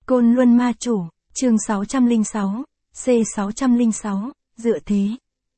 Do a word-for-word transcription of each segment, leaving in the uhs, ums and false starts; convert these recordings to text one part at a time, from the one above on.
Côn Luân Ma Chủ, chương sáu trăm lẻ sáu, C sáu trăm lẻ sáu, dựa thế.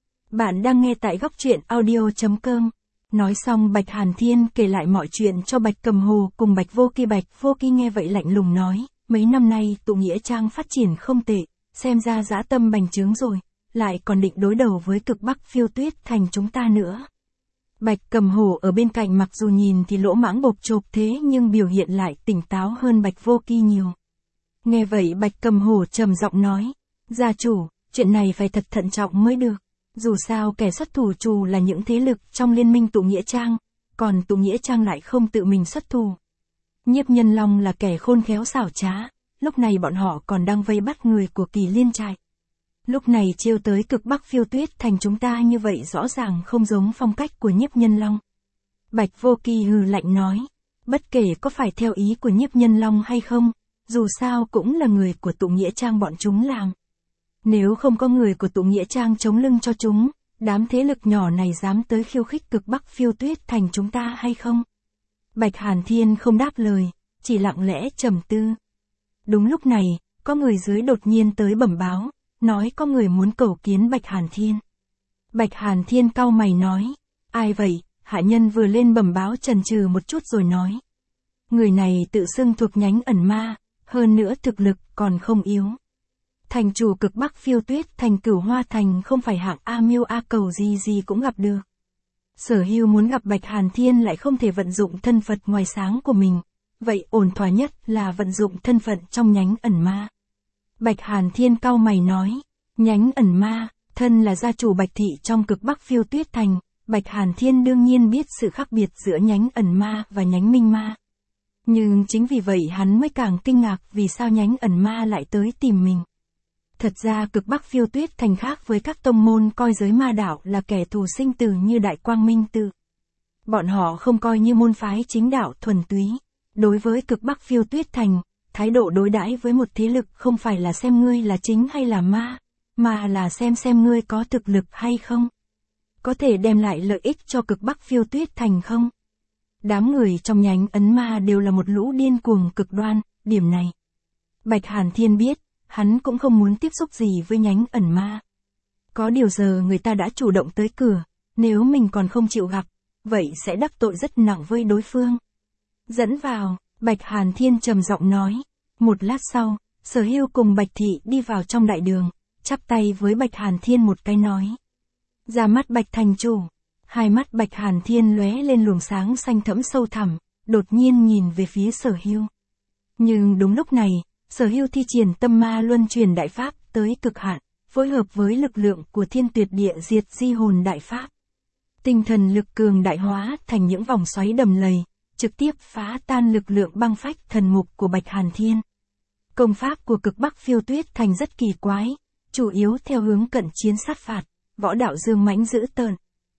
Bạn đang nghe tại góc truyện audio.com. Nói xong Bạch Hàn Thiên kể lại mọi chuyện cho Bạch Cầm Hồ cùng Bạch Vô Kỳ. Bạch Vô Kỳ nghe vậy lạnh lùng nói, mấy năm nay tụ nghĩa trang phát triển không tệ, xem ra dã tâm bành trướng rồi, lại còn định đối đầu với cực Bắc Phiêu Tuyết Thành chúng ta nữa. Bạch Cầm Hồ ở bên cạnh mặc dù nhìn thì lỗ mãng bộp chộp thế nhưng biểu hiện lại tỉnh táo hơn Bạch Vô Kỳ nhiều. Nghe vậy Bạch Cầm Hồ trầm giọng nói, gia chủ, chuyện này phải thật thận trọng mới được. Dù sao kẻ xuất thủ trù là những thế lực trong liên minh tụ nghĩa trang, còn tụ nghĩa trang lại không tự mình xuất thủ. Nhiếp Nhân Long là kẻ khôn khéo xảo trá, lúc này bọn họ còn đang vây bắt người của Kỳ Liên trại. Lúc này trêu tới cực Bắc Phiêu Tuyết Thành chúng ta như vậy rõ ràng không giống phong cách của Nhiếp Nhân Long. Bạch Vô Kỳ hừ lạnh nói, bất kể có phải theo ý của Nhiếp Nhân Long hay không, dù sao cũng là người của tụ nghĩa trang bọn chúng làm. Nếu không có người của tụ nghĩa trang chống lưng cho chúng, đám thế lực nhỏ này dám tới khiêu khích cực Bắc Phiêu Tuyết Thành chúng ta hay không? Bạch Hàn Thiên không đáp lời, chỉ lặng lẽ trầm tư. Đúng lúc này, có người dưới đột nhiên tới bẩm báo, nói có người muốn cầu kiến Bạch Hàn Thiên. Bạch Hàn Thiên cau mày nói, ai vậy? Hạ nhân vừa lên bẩm báo chần chừ một chút rồi nói. Người này tự xưng thuộc nhánh ẩn ma, hơn nữa thực lực còn không yếu. Thành chủ cực Bắc Phiêu Tuyết Thành Cửu Hoa Thành không phải hạng A miêu A cầu gì gì cũng gặp được. Sở Hưu muốn gặp Bạch Hàn Thiên lại không thể vận dụng thân phận ngoài sáng của mình, vậy ổn thỏa nhất là vận dụng thân phận trong nhánh ẩn ma. Bạch Hàn Thiên cau mày nói, nhánh ẩn ma, thân là gia chủ Bạch Thị trong cực Bắc Phiêu Tuyết Thành, Bạch Hàn Thiên đương nhiên biết sự khác biệt giữa nhánh ẩn ma và nhánh minh ma. Nhưng chính vì vậy hắn mới càng kinh ngạc vì sao nhánh ẩn ma lại tới tìm mình. Thật ra cực Bắc Phiêu Tuyết Thành khác với các tông môn coi giới ma đạo là kẻ thù sinh tử như Đại Quang Minh Tự. Bọn họ không coi như môn phái chính đạo thuần túy. Đối với cực Bắc Phiêu Tuyết Thành, thái độ đối đãi với một thế lực không phải là xem ngươi là chính hay là ma, mà là xem xem ngươi có thực lực hay không. Có thể đem lại lợi ích cho cực Bắc Phiêu Tuyết Thành không? Đám người trong nhánh ấn ma đều là một lũ điên cuồng cực đoan, điểm này Bạch Hàn Thiên biết. Hắn cũng không muốn tiếp xúc gì với nhánh ẩn ma. Có điều giờ người ta đã chủ động tới cửa, nếu mình còn không chịu gặp, vậy sẽ đắc tội rất nặng với đối phương. Dẫn vào, Bạch Hàn Thiên trầm giọng nói. Một lát sau, Sở Hưu cùng Bạch Thị đi vào trong đại đường, chắp tay với Bạch Hàn Thiên một cái nói. Ra mắt Bạch thành chủ. Hai mắt Bạch Hàn Thiên lóe lên luồng sáng xanh thẫm sâu thẳm, đột nhiên nhìn về phía Sở Hưu. Nhưng đúng lúc này, Sở Hưu thi triển tâm ma luân truyền đại pháp tới cực hạn, phối hợp với lực lượng của thiên tuyệt địa diệt di hồn đại pháp. Tinh thần lực cường đại hóa thành những vòng xoáy đầm lầy, trực tiếp phá tan lực lượng băng phách thần mục của Bạch Hàn Thiên. Công pháp của cực Bắc Phiêu Tuyết Thành rất kỳ quái, chủ yếu theo hướng cận chiến sát phạt, võ đạo dương mãnh dữ tợn.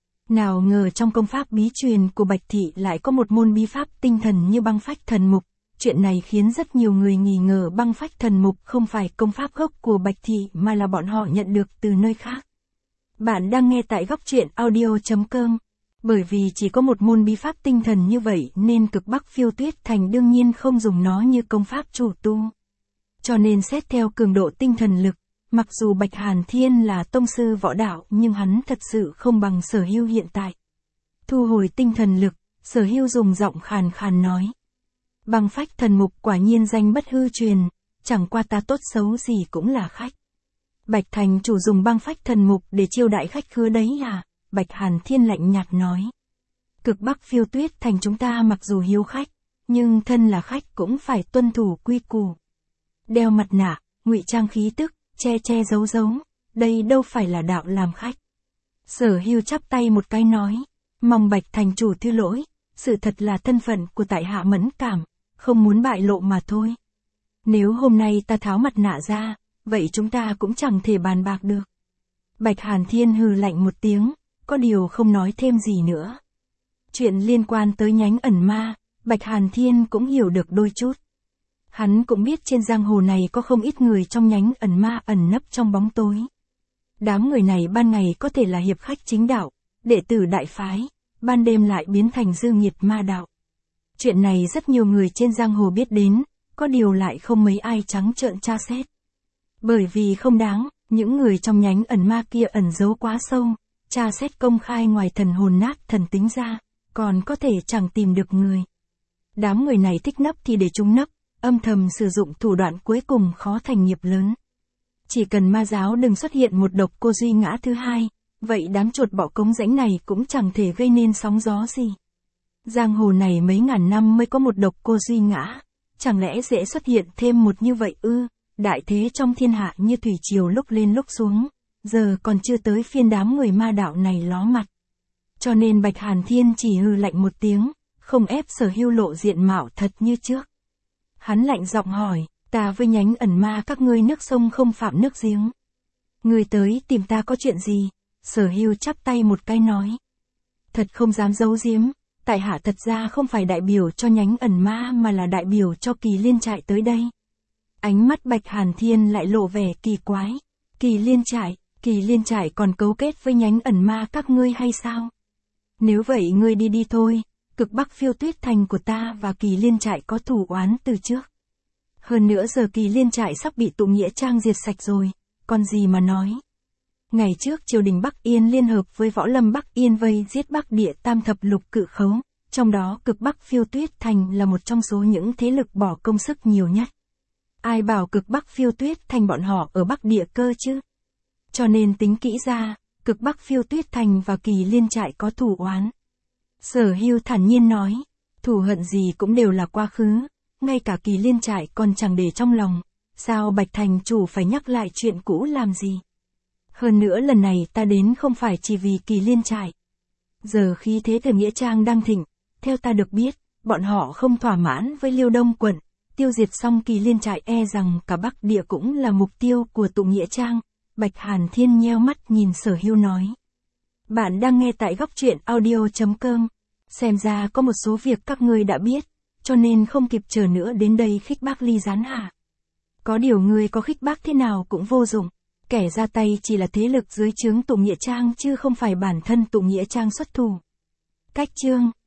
Nào ngờ trong công pháp bí truyền của Bạch Thị lại có một môn bí pháp tinh thần như băng phách thần mục. Chuyện này khiến rất nhiều người nghi ngờ băng phách thần mục không phải công pháp gốc của Bạch Thị mà là bọn họ nhận được từ nơi khác. Bạn đang nghe tại góc truyện audio.com. Bởi vì chỉ có một môn bí pháp tinh thần như vậy nên cực Bắc Phiêu Tuyết Thành đương nhiên không dùng nó như công pháp chủ tu. Cho nên xét theo cường độ tinh thần lực, mặc dù Bạch Hàn Thiên là tông sư võ đạo nhưng hắn thật sự không bằng Sở Hưu hiện tại. Thu hồi tinh thần lực, Sở Hưu dùng giọng khàn khàn nói. Băng phách thần mục quả nhiên danh bất hư truyền, chẳng qua ta tốt xấu gì cũng là khách. Bạch thành chủ dùng băng phách thần mục để chiêu đãi khách khứa đấy à? Bạch Hàn Thiên lạnh nhạt nói. Cực Bắc Phiêu Tuyết Thành chúng ta mặc dù hiếu khách, nhưng thân là khách cũng phải tuân thủ quy củ. Đeo mặt nạ, ngụy trang khí tức, che che giấu giấu, đây đâu phải là đạo làm khách. Sở Hưu chắp tay một cái nói, mong Bạch thành chủ thứ lỗi, sự thật là thân phận của tại hạ mẫn cảm. Không muốn bại lộ mà thôi. Nếu hôm nay ta tháo mặt nạ ra, vậy chúng ta cũng chẳng thể bàn bạc được. Bạch Hàn Thiên hừ lạnh một tiếng, có điều không nói thêm gì nữa. Chuyện liên quan tới nhánh ẩn ma, Bạch Hàn Thiên cũng hiểu được đôi chút. Hắn cũng biết trên giang hồ này có không ít người trong nhánh ẩn ma ẩn nấp trong bóng tối. Đám người này ban ngày có thể là hiệp khách chính đạo, đệ tử đại phái, ban đêm lại biến thành dương nhiệt ma đạo. Chuyện này rất nhiều người trên giang hồ biết đến, có điều lại không mấy ai trắng trợn tra xét. Bởi vì không đáng, những người trong nhánh ẩn ma kia ẩn giấu quá sâu, tra xét công khai ngoài thần hồn nát thần tính ra, còn có thể chẳng tìm được người. Đám người này thích nấp thì để chúng nấp, âm thầm sử dụng thủ đoạn cuối cùng khó thành nghiệp lớn. Chỉ cần ma giáo đừng xuất hiện một độc cô duy ngã thứ hai, vậy đám chuột bọ cống rãnh này cũng chẳng thể gây nên sóng gió gì. Giang hồ này mấy ngàn năm mới có một độc cô duy ngã, chẳng lẽ dễ xuất hiện thêm một như vậy ư? Đại thế trong thiên hạ như thủy triều lúc lên lúc xuống, giờ còn chưa tới phiên đám người ma đạo này ló mặt. Cho nên Bạch Hàn Thiên chỉ hừ lạnh một tiếng, không ép Sở Hưu lộ diện mạo thật như trước. Hắn lạnh giọng hỏi, ta với nhánh ẩn ma các ngươi nước sông không phạm nước giếng. Ngươi tới tìm ta có chuyện gì? Sở Hưu chắp tay một cái nói. Thật không dám giấu giếm, tại hạ thật ra không phải đại biểu cho nhánh ẩn ma mà là đại biểu cho Kỳ Liên Trại tới đây. Ánh mắt Bạch Hàn Thiên lại lộ vẻ kỳ quái. Kỳ Liên Trại, Kỳ Liên Trại còn cấu kết với nhánh ẩn ma các ngươi hay sao? Nếu vậy ngươi đi đi thôi, Cực Bắc Phiêu Tuyết Thành của ta và Kỳ Liên Trại có thù oán từ trước. Hơn nữa giờ Kỳ Liên Trại sắp bị tụ nghĩa trang diệt sạch rồi, còn gì mà nói. Ngày trước triều đình Bắc Yên liên hợp với võ lâm Bắc Yên vây giết Bắc Địa Tam Thập Lục Cự Khấu, trong đó Cực Bắc Phiêu Tuyết Thành là một trong số những thế lực bỏ công sức nhiều nhất. Ai bảo Cực Bắc Phiêu Tuyết Thành bọn họ ở Bắc Địa cơ chứ? Cho nên tính kỹ ra, Cực Bắc Phiêu Tuyết Thành và Kỳ Liên Trại có thù oán. Sở Hưu thản nhiên nói, thù hận gì cũng đều là quá khứ, ngay cả Kỳ Liên Trại còn chẳng để trong lòng, sao Bạch Thành chủ phải nhắc lại chuyện cũ làm gì? Hơn nữa lần này ta đến không phải chỉ vì Kỳ Liên Trại. Giờ khi thế thời nghĩa trang đang thịnh, theo ta được biết, bọn họ không thỏa mãn với Liêu Đông quận, tiêu diệt xong Kỳ Liên Trại e rằng cả Bắc Địa cũng là mục tiêu của tụ nghĩa trang. Bạch Hàn Thiên nheo mắt nhìn Sở Hưu nói. Bạn đang nghe tại góc truyện audio chấm com. Xem ra có một số việc các ngươi đã biết, cho nên không kịp chờ nữa đến đây khích bác ly gián hả? Có điều ngươi có khích bác thế nào cũng vô dụng. Kẻ ra tay chỉ là thế lực dưới trướng tụ nghĩa trang chứ không phải bản thân tụ nghĩa trang xuất thủ. Cách chương